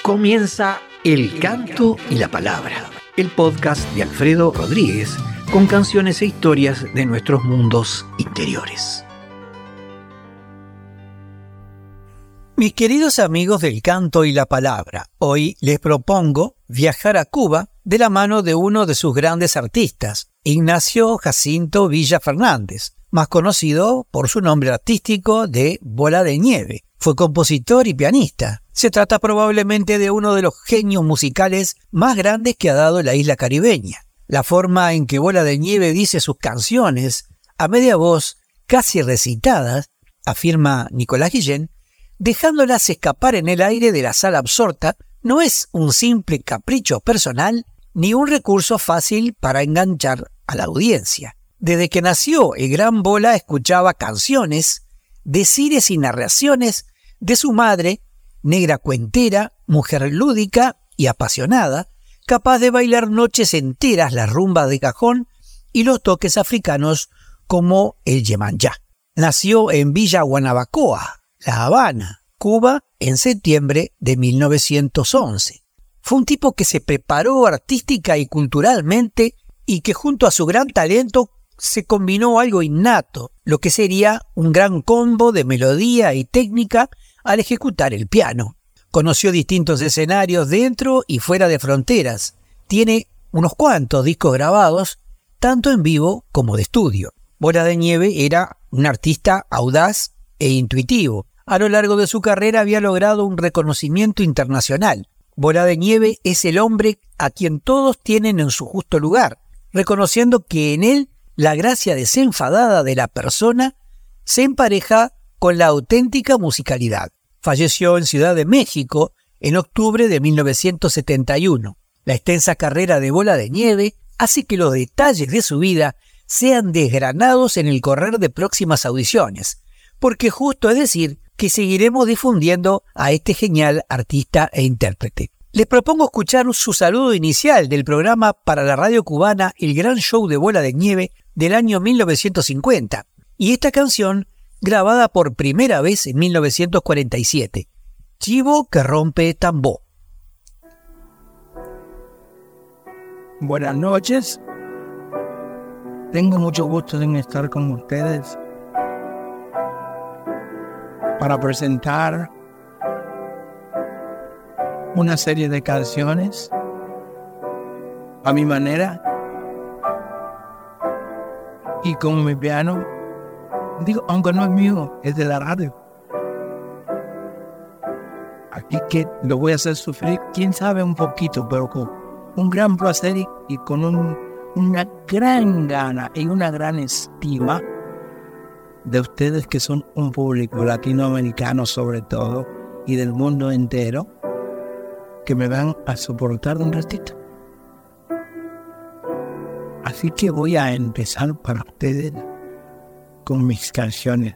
Comienza El Canto y la Palabra, el podcast de Alfredo Rodríguez con canciones e historias de nuestros mundos interiores. Mis queridos amigos del Canto y la Palabra, hoy les propongo viajar a Cuba de la mano de uno de sus grandes artistas, Ignacio Jacinto Villa Fernández, más conocido por su nombre artístico de Bola de Nieve. Fue compositor y pianista. Se trata probablemente de uno de los genios musicales más grandes que ha dado la isla caribeña. La forma en que Bola de Nieve dice sus canciones, a media voz, casi recitadas, afirma Nicolás Guillén, dejándolas escapar en el aire de la sala absorta, no es un simple capricho personal ni un recurso fácil para enganchar a la audiencia. Desde que nació el gran Bola escuchaba canciones, decires y narraciones de su madre, negra cuentera, mujer lúdica y apasionada, capaz de bailar noches enteras las rumbas de cajón y los toques africanos como el Yemanjá. Nació en Villa Guanabacoa, La Habana, Cuba, en septiembre de 1911. Fue un tipo que se preparó artística y culturalmente y que junto a su gran talento se combinó algo innato, lo que sería un gran combo de melodía y técnica al ejecutar el piano. Conoció distintos escenarios dentro y fuera de fronteras. Tiene unos cuantos discos grabados, tanto en vivo como de estudio. Bola de Nieve era un artista audaz e intuitivo. A lo largo de su carrera había logrado un reconocimiento internacional. Bola de Nieve es el hombre a quien todos tienen en su justo lugar, reconociendo que en él la gracia desenfadada de la persona se empareja con la auténtica musicalidad. Falleció en Ciudad de México en octubre de 1971. La extensa carrera de Bola de Nieve hace que los detalles de su vida sean desgranados en el correr de próximas audiciones, porque justo es decir que seguiremos difundiendo a este genial artista e intérprete. Les propongo escuchar su saludo inicial del programa para la radio cubana El Gran Show de Bola de Nieve del año 1950, y esta canción grabada por primera vez en 1947, Chivo que rompe tambor. Buenas noches, tengo mucho gusto en estar con ustedes para presentar una serie de canciones a mi manera y con mi piano. Digo, aunque no es mío, es de la radio. Aquí que lo voy a hacer sufrir, quién sabe, un poquito, pero con un gran placer y con una gran gana y una gran estima de ustedes, que son un público latinoamericano sobre todo y del mundo entero, que me van a soportar un ratito. Así que voy a empezar para ustedes con mis canciones.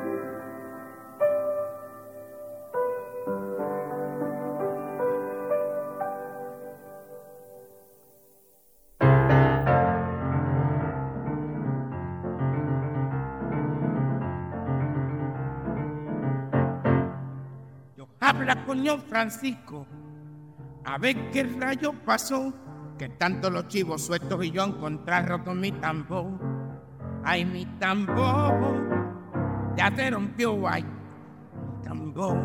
Yo habla con Don Francisco, a ver qué rayo pasó, que tanto los chivos sueltos y yo encontré roto mi tambor. Ay, mi tambor, ya te rompió, ay, mi tambor.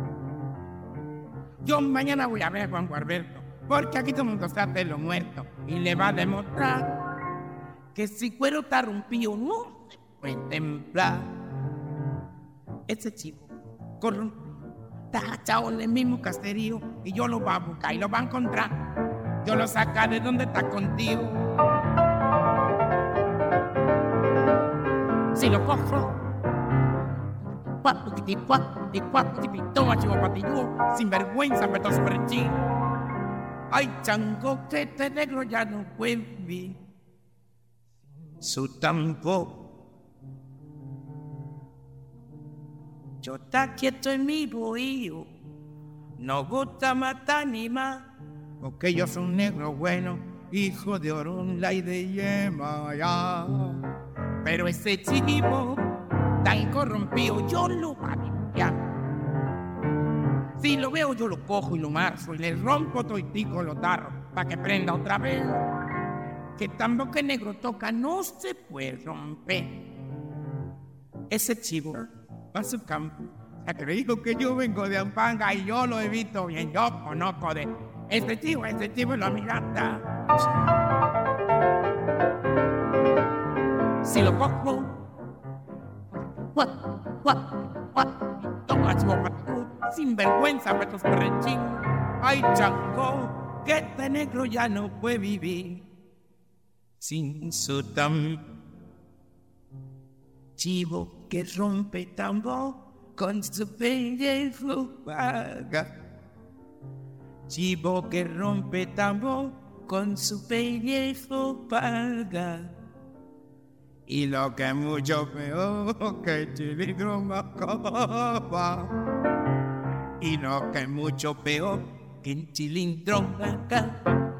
Yo mañana voy a ver a Juan Gualberto, porque aquí todo el mundo se hace lo muerto, y le va a demostrar que si cuero está rompido no se puede templar. Ese chivo corrompido está agachado en el mismo caserío, y yo lo voy a buscar y lo va a encontrar. Yo lo sacaré de donde está contigo. Si lo cojo, toma chivo patilludo, sin vergüenza, pero sobre el chivo. Ay, chango, que este negro ya no puede su tambor. Yo está quieto en mi bohío, no gusta matar ni más, porque yo soy un negro bueno, hijo de Orunla y de Yemayá. Pero ese chivo tan corrompido yo lo voy a limpiar. Si lo veo yo lo cojo y lo marzo y le rompo toitico los tarros para que prenda otra vez. Que tambor que negro toca no se puede romper. Ese chivo va a su campo. Ya te digo que yo vengo de Ampanga y yo lo he visto bien. Yo conozco de este chivo es la miranda. Si lo cojo, toma chivo sin vergüenza para tus perrechín. Ay, chango, que este negro ya no puede vivir sin su tambor. Chivo que rompe tambor con su pellejo vaga. Chivo que rompe tambor con su pellejo vaga. Y lo que es mucho peor que Chilindrón acaba. Y lo que es mucho peor que en Chilindrón acaba.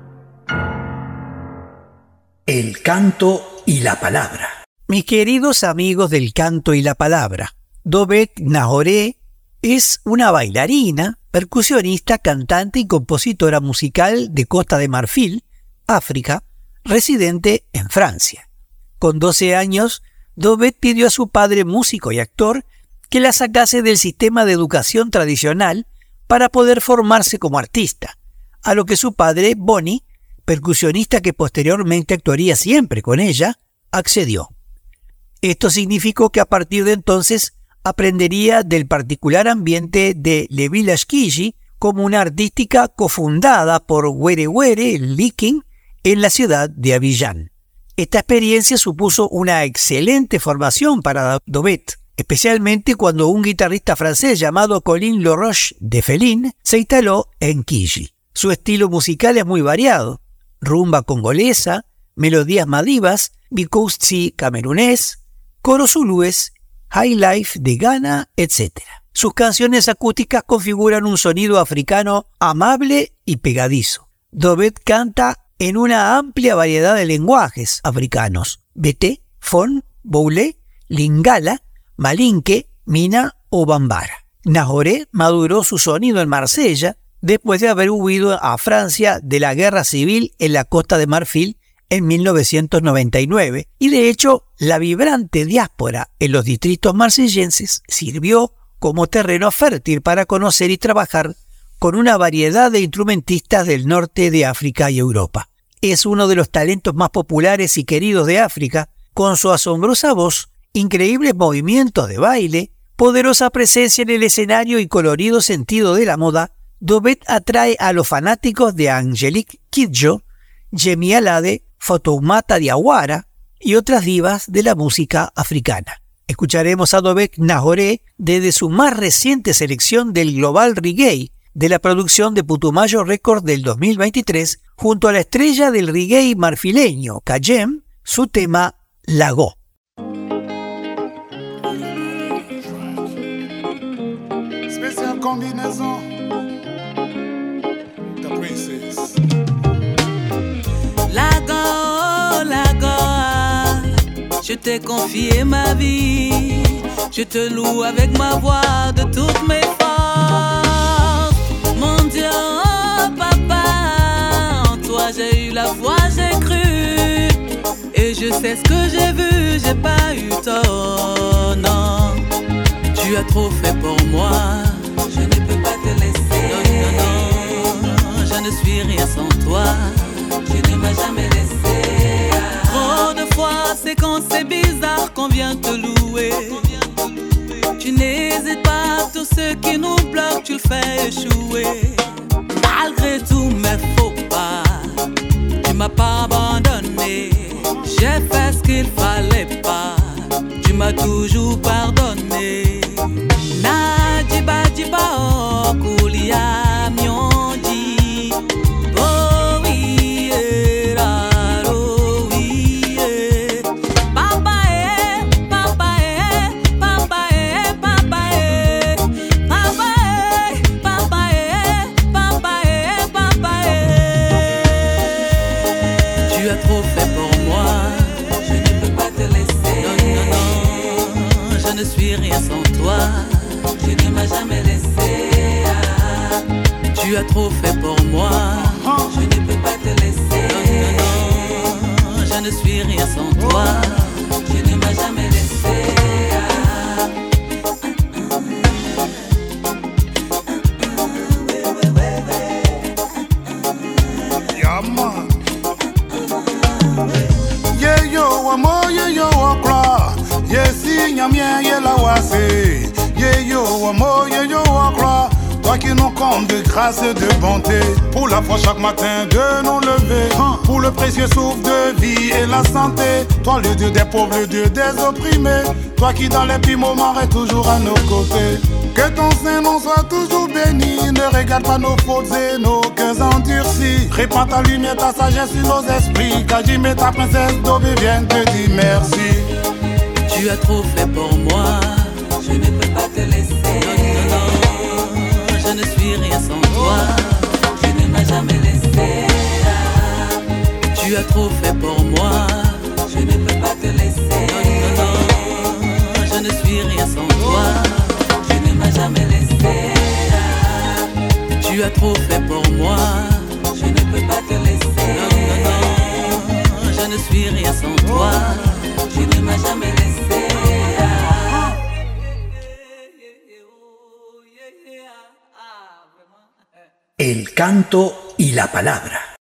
El canto y la palabra. Mis queridos amigos del canto y la palabra, Dobet Nahoré es una bailarina, percusionista, cantante y compositora musical de Costa de Marfil, África, residente en Francia. Con 12 años, Dobet pidió a su padre, músico y actor, que la sacase del sistema de educación tradicional para poder formarse como artista, a lo que su padre, Bonnie, percusionista que posteriormente actuaría siempre con ella, accedió. Esto significó que a partir de entonces aprendería del particular ambiente de Le Village Kiji como una artística cofundada por Were Were Liking en la ciudad de Abidjan. Esta experiencia supuso una excelente formación para Dobet, especialmente cuando un guitarrista francés llamado Colin Laroche de Felin se instaló en Kiji. Su estilo musical es muy variado: rumba congolesa, melodías madivas, bikoutsi camerunés, coros zulúes, high life de Ghana, etc. Sus canciones acústicas configuran un sonido africano amable y pegadizo. Dobet canta en una amplia variedad de lenguajes africanos: Bete, Fon, Boulé, Lingala, Malinke, Mina o Bambara. Nahoré maduró su sonido en Marsella después de haber huido a Francia de la guerra civil en la Costa de Marfil en 1999, y de hecho la vibrante diáspora en los distritos marsellenses sirvió como terreno fértil para conocer y trabajar con una variedad de instrumentistas del norte de África y Europa. Es uno de los talentos más populares y queridos de África, con su asombrosa voz, increíbles movimientos de baile, poderosa presencia en el escenario y colorido sentido de la moda. Dobet atrae a los fanáticos de Angelique Kidjo, Yemi Alade, Fatoumata Diawara y otras divas de la música africana. Escucharemos a Dobet Nahoré desde su más reciente selección del Global Reggae, de la producción de Putumayo Records del 2023, junto a la estrella del reggae marfileño, Kajem, su tema Lago. Spécial combinaison, The Princess. Lago, Lago, je t'ai confié ma vie, je te loue avec ma voix de toutes mes forces. Mon Dieu, oh papa, en toi j'ai eu la foi, j'ai cru, et je sais ce que j'ai vu, j'ai pas eu tort, non. Tu as trop fait pour moi, je ne peux pas te laisser. Non, non, non, je ne suis rien sans toi, tu ne m'as jamais laissé. Trop de fois c'est quand c'est bizarre qu'on vient te louer. Tu n'hésites pas, tout ce qui nous bloque, tu le fais échouer. Malgré tous mes faux pas, tu m'as pas abandonné. J'ai fait ce qu'il fallait pas, tu m'as toujours pardonné. Najiba jiba oh kulia mionji, oh oui oh oui papa papa papa papa papa papa papa papa. Tu as trop fait pour moi, je ne peux pas te laisser. Non non non, je ne suis rien sans toi, tu ne m'as jamais laissé. Tu as trop fait pour moi. Je ne peux pas te laisser. Non, je ne suis rien sans toi. Tu ne m'as jamais laissé. Yeah, man. Yeah, yo, amo, yeah, yo, okra. Yeah, si, nyamien, yeah, la wase. Yeah, yo, amo, yeah, yo, okra. Toi qui nous combles de grâce et de bonté, pour la foi chaque matin de nous lever, pour le précieux souffle de vie et la santé. Toi le Dieu des pauvres, le Dieu des opprimés, toi qui dans les pires moments est toujours à nos côtés. Que ton Saint-Nom soit toujours béni, ne regarde pas nos fautes et nos cœurs endurcis. Répand ta lumière, ta sagesse sur nos esprits, car j'y mets ta princesse d'Aubé vient te dire merci. Tu as trop fait pour moi, je ne peux pas te laisser. Je ne suis rien sans toi, tu ne m'as jamais laissé. Tu as trop fait pour moi, je ne peux pas te laisser. Je ne suis rien sans toi, tu ne m'as jamais laissé. Tu as trop fait pour moi, je ne peux pas te laisser. Je ne suis rien sans toi, tu ne m'as jamais laissé. El canto y la palabra.